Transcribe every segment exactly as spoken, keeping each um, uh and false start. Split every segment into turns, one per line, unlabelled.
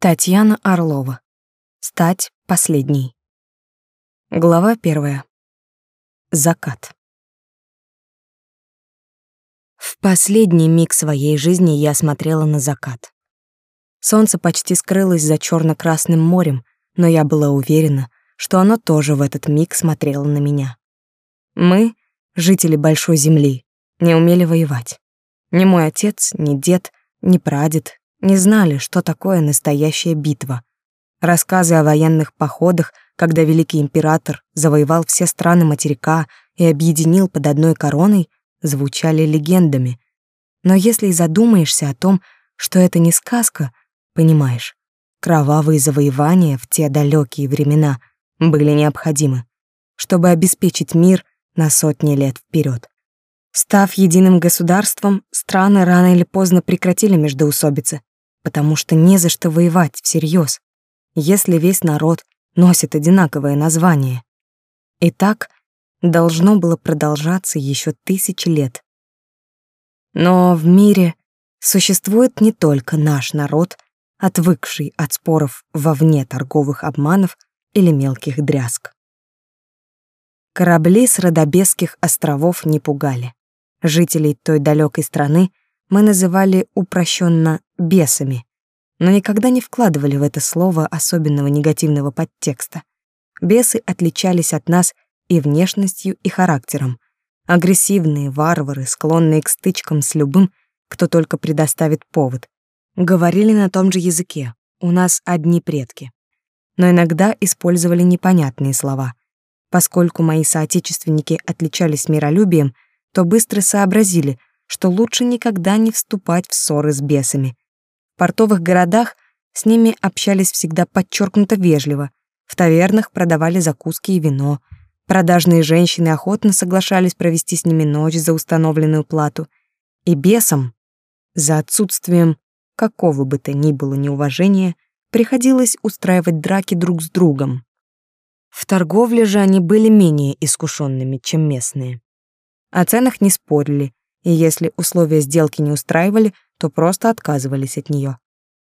Татьяна Орлова. Стать последней. Глава первая. Закат. В последний миг своей жизни я смотрела на закат. Солнце почти скрылось за черно-красным морем, но я была уверена, что оно тоже в этот миг смотрело на меня. Мы, жители большой земли, не умели воевать. Ни мой отец, ни дед, ни прадед не знали, что такое настоящая битва. Рассказы о военных походах, когда великий император завоевал все страны материка и объединил под одной короной, звучали легендами. Но если и задумаешься о том, что это не сказка, понимаешь, кровавые завоевания в те далекие времена были необходимы, чтобы обеспечить мир на сотни лет вперед. Став единым государством, страны рано или поздно прекратили междоусобицы, потому что не за что воевать всерьез, если весь народ носит одинаковое название. И так должно было продолжаться еще тысячи лет. Но в мире существует не только наш народ, отвыкший от споров вовне торговых обманов или мелких дрязг. Корабли с Родобесских островов не пугали. Жителей той далекой страны мы называли упрощенно бесами, но никогда не вкладывали в это слово особенного негативного подтекста. Бесы отличались от нас и внешностью, и характером. Агрессивные варвары, склонные к стычкам с любым, кто только предоставит повод. Говорили на том же языке, у нас одни предки. Но иногда использовали непонятные слова. Поскольку мои соотечественники отличались миролюбием, то быстро сообразили, что лучше никогда не вступать в ссоры с бесами. В портовых городах с ними общались всегда подчеркнуто вежливо, в тавернах продавали закуски и вино, продажные женщины охотно соглашались провести с ними ночь за установленную плату, и бесам, за отсутствием какого бы то ни было неуважения, приходилось устраивать драки друг с другом. В торговле же они были менее искушенными, чем местные. О ценах не спорили, и если условия сделки не устраивали, то просто отказывались от нее.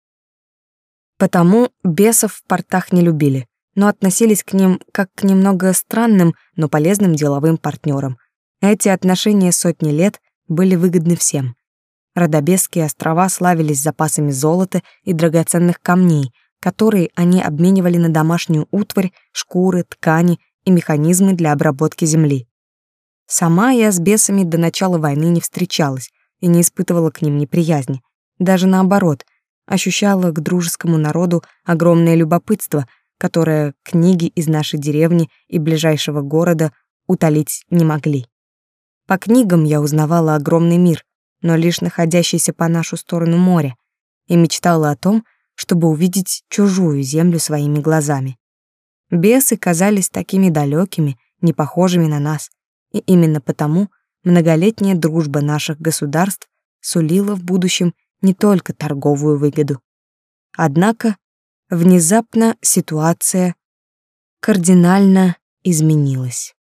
Потому бесов в портах не любили, но относились к ним как к немного странным, но полезным деловым партнерам. Эти отношения сотни лет были выгодны всем. Родобесские острова славились запасами золота и драгоценных камней, которые они обменивали на домашнюю утварь, шкуры, ткани и механизмы для обработки земли. Сама я с бесами до начала войны не встречалась и не испытывала к ним неприязни. Даже наоборот, ощущала к дружескому народу огромное любопытство, которое книги из нашей деревни и ближайшего города утолить не могли. По книгам я узнавала огромный мир, но лишь находящийся по нашу сторону моря, и мечтала о том, чтобы увидеть чужую землю своими глазами. Бесы казались такими далекими, не похожими на нас, и именно потому многолетняя дружба наших государств сулила в будущем не только торговую выгоду. Однако внезапно ситуация кардинально изменилась.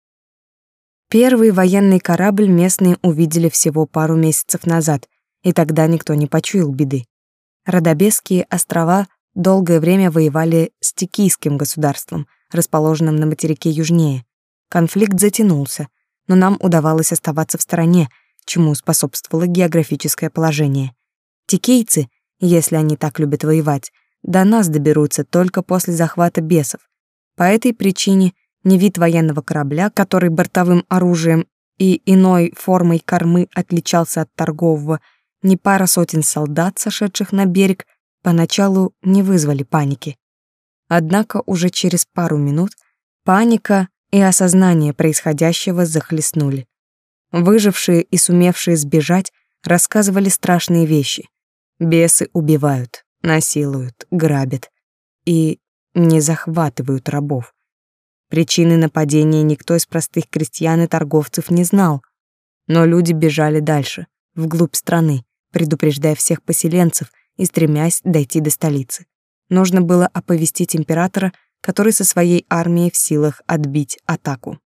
Первый военный корабль местные увидели всего пару месяцев назад, и тогда никто не почуял беды. Родобесские острова долгое время воевали с Тикийским государством, расположенным на материке южнее. Конфликт затянулся, но нам удавалось оставаться в стороне, чему способствовало географическое положение. Тикийцы, если они так любят воевать, до нас доберутся только после захвата бесов. По этой причине ни вид военного корабля, который бортовым оружием и иной формой кормы отличался от торгового, ни пара сотен солдат, сошедших на берег, поначалу не вызвали паники. Однако уже через пару минут паника и осознание происходящего захлестнули. Выжившие и сумевшие сбежать рассказывали страшные вещи. Бесы убивают, насилуют, грабят и не захватывают рабов. Причины нападения никто из простых крестьян и торговцев не знал, но люди бежали дальше, вглубь страны, предупреждая всех поселенцев и стремясь дойти до столицы. Нужно было оповестить императора, который со своей армией в силах отбить атаку.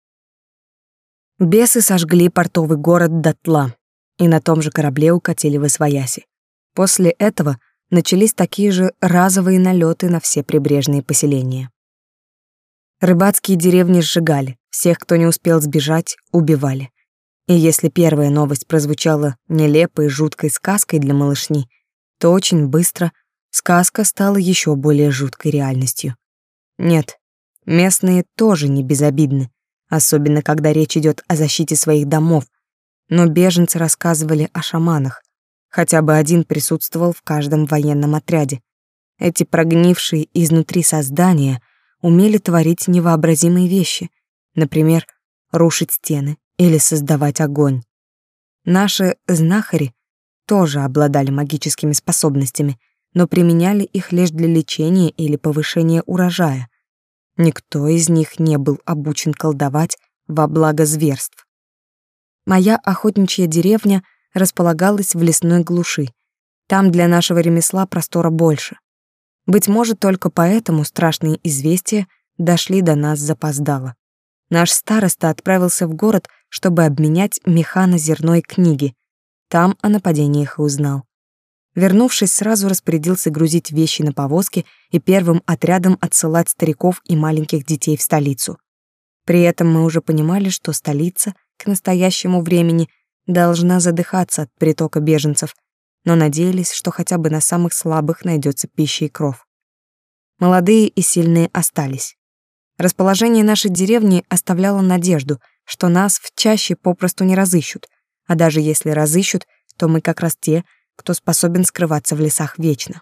Бесы сожгли портовый город дотла и на том же корабле укатили восвояси. После этого начались такие же разовые налеты на все прибрежные поселения. Рыбацкие деревни сжигали, всех, кто не успел сбежать, убивали. И если первая новость прозвучала нелепой и жуткой сказкой для малышни, то очень быстро сказка стала еще более жуткой реальностью. Нет, местные тоже не безобидны, особенно когда речь идет о защите своих домов, но беженцы рассказывали о шаманах. Хотя бы один присутствовал в каждом военном отряде. Эти прогнившие изнутри создания умели творить невообразимые вещи, например, рушить стены или создавать огонь. Наши знахари тоже обладали магическими способностями, но применяли их лишь для лечения или повышения урожая. Никто из них не был обучен колдовать во благо зверств. Моя охотничья деревня располагалась в лесной глуши. Там для нашего ремесла простора больше. Быть может, только поэтому страшные известия дошли до нас запоздало. Наш староста отправился в город, чтобы обменять меха на зерно и книги. Там о нападениях и узнал. Вернувшись, сразу распорядился грузить вещи на повозки и первым отрядом отсылать стариков и маленьких детей в столицу. При этом мы уже понимали, что столица к настоящему времени должна задыхаться от притока беженцев, но надеялись, что хотя бы на самых слабых найдется пища и кров. Молодые и сильные остались. Расположение нашей деревни оставляло надежду, что нас в чаще попросту не разыщут, а даже если разыщут, то мы как раз те, кто способен скрываться в лесах вечно.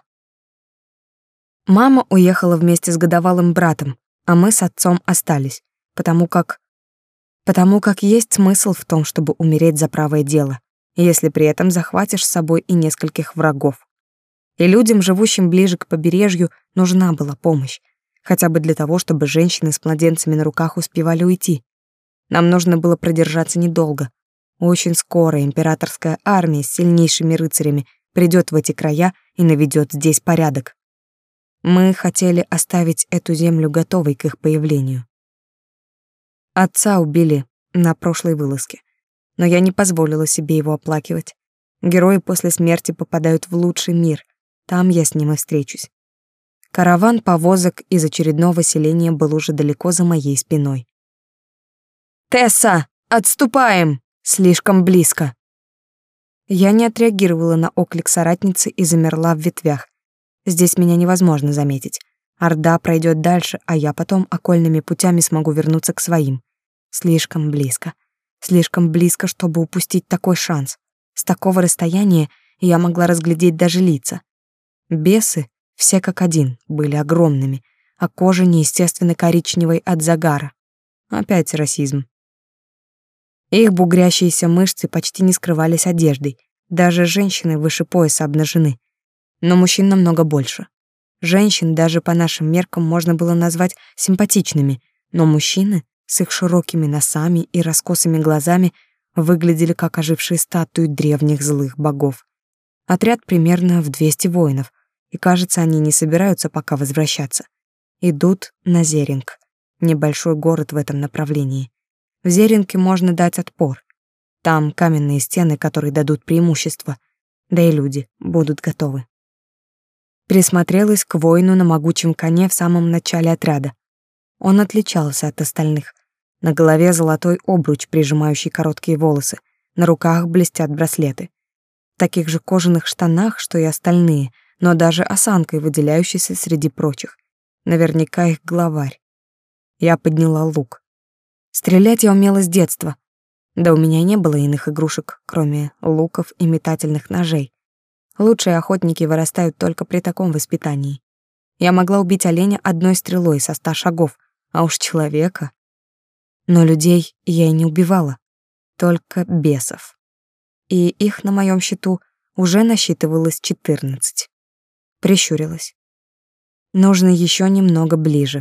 Мама уехала вместе с годовалым братом, а мы с отцом остались, потому как... Потому как есть смысл в том, чтобы умереть за правое дело, если при этом захватишь с собой и нескольких врагов. И людям, живущим ближе к побережью, нужна была помощь, хотя бы для того, чтобы женщины с младенцами на руках успевали уйти. Нам нужно было продержаться недолго. Очень скоро императорская армия с сильнейшими рыцарями придет в эти края и наведет здесь порядок. Мы хотели оставить эту землю готовой к их появлению. Отца убили на прошлой вылазке, но я не позволила себе его оплакивать. Герои после смерти попадают в лучший мир, там я с ним и встречусь. Караван повозок из очередного селения был уже далеко за моей спиной. «Тесса, отступаем! Слишком близко!» Я не отреагировала на оклик соратницы и замерла в ветвях. Здесь меня невозможно заметить. Орда пройдет дальше, а я потом окольными путями смогу вернуться к своим. Слишком близко. Слишком близко, чтобы упустить такой шанс. С такого расстояния я могла разглядеть даже лица. Бесы, все как один, были огромными, а кожа неестественно коричневой от загара. Опять расизм. Их бугрящиеся мышцы почти не скрывались одеждой. Даже женщины выше пояса обнажены. Но мужчин намного больше. Женщин даже по нашим меркам можно было назвать симпатичными, но мужчины с их широкими носами и раскосыми глазами выглядели как ожившие статуи древних злых богов. Отряд примерно в двести воинов, и, кажется, они не собираются пока возвращаться. Идут на Зеринг, небольшой город в этом направлении. В Зеринге можно дать отпор. Там каменные стены, которые дадут преимущество, да и люди будут готовы. Присмотрелась к воину на могучем коне в самом начале отряда. Он отличался от остальных. На голове золотой обруч, прижимающий короткие волосы, на руках блестят браслеты. В таких же кожаных штанах, что и остальные, но даже осанкой выделяющийся среди прочих. Наверняка их главарь. Я подняла лук. Стрелять я умела с детства. Да у меня не было иных игрушек, кроме луков и метательных ножей. Лучшие охотники вырастают только при таком воспитании. Я могла убить оленя одной стрелой со ста шагов, а уж человека. Но людей я и не убивала, только бесов. И их на моем счету уже насчитывалось четырнадцать. Прищурилась. Нужно еще немного ближе.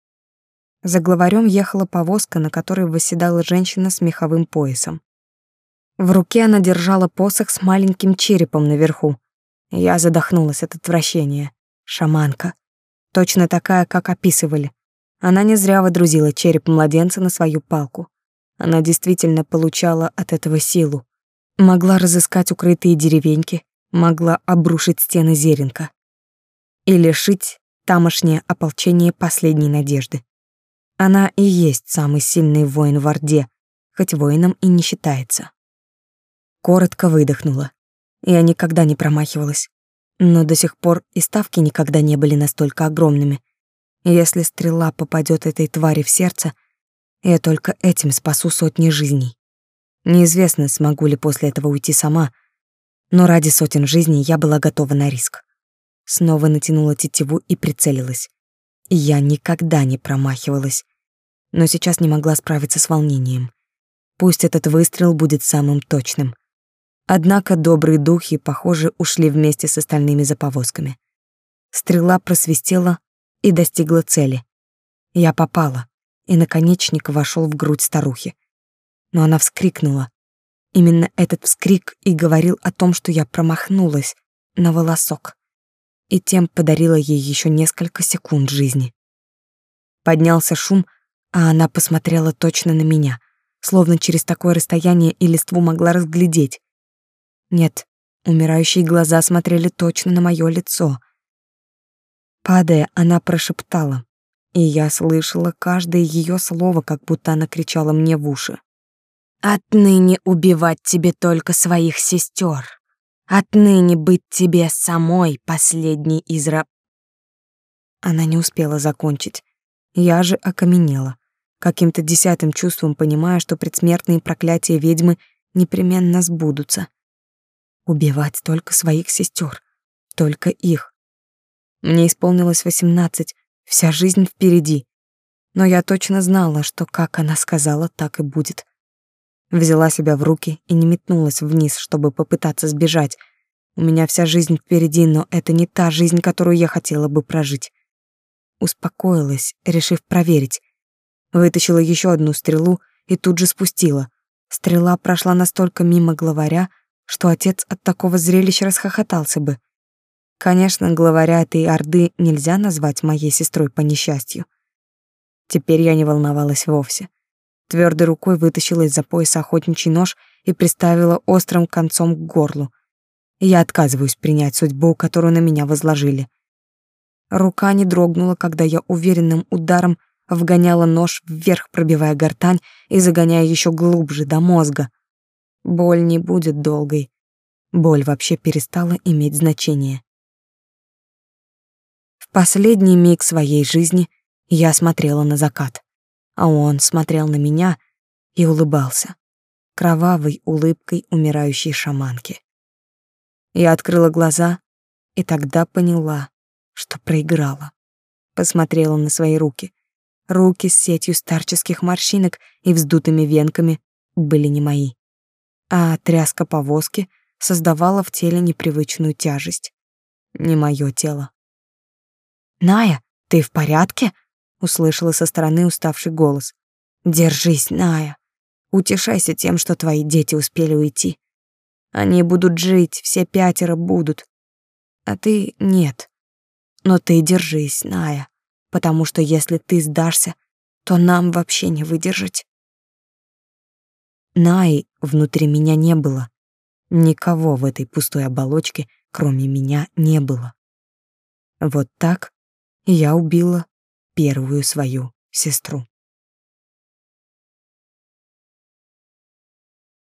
За главарем ехала повозка, на которой восседала женщина с меховым поясом. В руке она держала посох с маленьким черепом наверху. Я задохнулась от отвращения. Шаманка. Точно такая, как описывали. Она не зря водрузила череп младенца на свою палку. Она действительно получала от этого силу. Могла разыскать укрытые деревеньки, могла обрушить стены Зеренка и лишить тамошнее ополчение последней надежды. Она и есть самый сильный воин в Орде, хоть воином и не считается. Коротко выдохнула. Я никогда не промахивалась, но до сих пор и ставки никогда не были настолько огромными. Если стрела попадет этой твари в сердце, я только этим спасу сотни жизней. Неизвестно, смогу ли после этого уйти сама, но ради сотен жизней я была готова на риск. Снова натянула тетиву и прицелилась. И я никогда не промахивалась, но сейчас не могла справиться с волнением. Пусть этот выстрел будет самым точным. Однако добрые духи, похоже, ушли вместе с остальными за повозками. Стрела просвистела и достигла цели. Я попала, и наконечник вошел в грудь старухи. Но она вскрикнула. Именно этот вскрик и говорил о том, что я промахнулась на волосок, и тем подарила ей еще несколько секунд жизни. Поднялся шум, а она посмотрела точно на меня, словно через такое расстояние и листву могла разглядеть. Нет, умирающие глаза смотрели точно на мое лицо. Падая, она прошептала, и я слышала каждое ее слово, как будто она кричала мне в уши. «Отныне убивать тебе только своих сестер. Отныне быть тебе самой последней из раб...» Она не успела закончить. Я же окаменела, каким-то десятым чувством понимая, что предсмертные проклятия ведьмы непременно сбудутся. Убивать только своих сестер, только их. Мне исполнилось восемнадцать, вся жизнь впереди. Но я точно знала, что как она сказала, так и будет. Взяла себя в руки и не метнулась вниз, чтобы попытаться сбежать. У меня вся жизнь впереди, но это не та жизнь, которую я хотела бы прожить. Успокоилась, решив проверить. Вытащила еще одну стрелу и тут же спустила. Стрела прошла настолько мимо главаря, что отец от такого зрелища расхохотался бы. Конечно, главаря этой орды нельзя назвать моей сестрой по несчастью. Теперь я не волновалась вовсе. Твердой рукой вытащила из-за пояса охотничий нож и приставила острым концом к горлу. Я отказываюсь принять судьбу, которую на меня возложили. Рука не дрогнула, когда я уверенным ударом вгоняла нож вверх, пробивая гортань и загоняя еще глубже, до мозга. Боль не будет долгой. Боль вообще перестала иметь значение. В последний миг своей жизни я смотрела на закат, а он смотрел на меня и улыбался кровавой улыбкой умирающей шаманки. Я открыла глаза и тогда поняла, что проиграла. Посмотрела на свои руки. Руки с сетью старческих морщинок и вздутыми венками были не мои, а тряска повозки создавала в теле непривычную тяжесть. Не мое тело. «Ная, ты в порядке?» — услышала со стороны уставший голос. «Держись, Ная. Утешайся тем, что твои дети успели уйти. Они будут жить, все пятеро будут. А ты — нет. Но ты держись, Ная, потому что если ты сдашься, то нам вообще не выдержать». Наи внутри меня не было. Никого в этой пустой оболочке, кроме меня, не было. Вот так я убила первую свою сестру.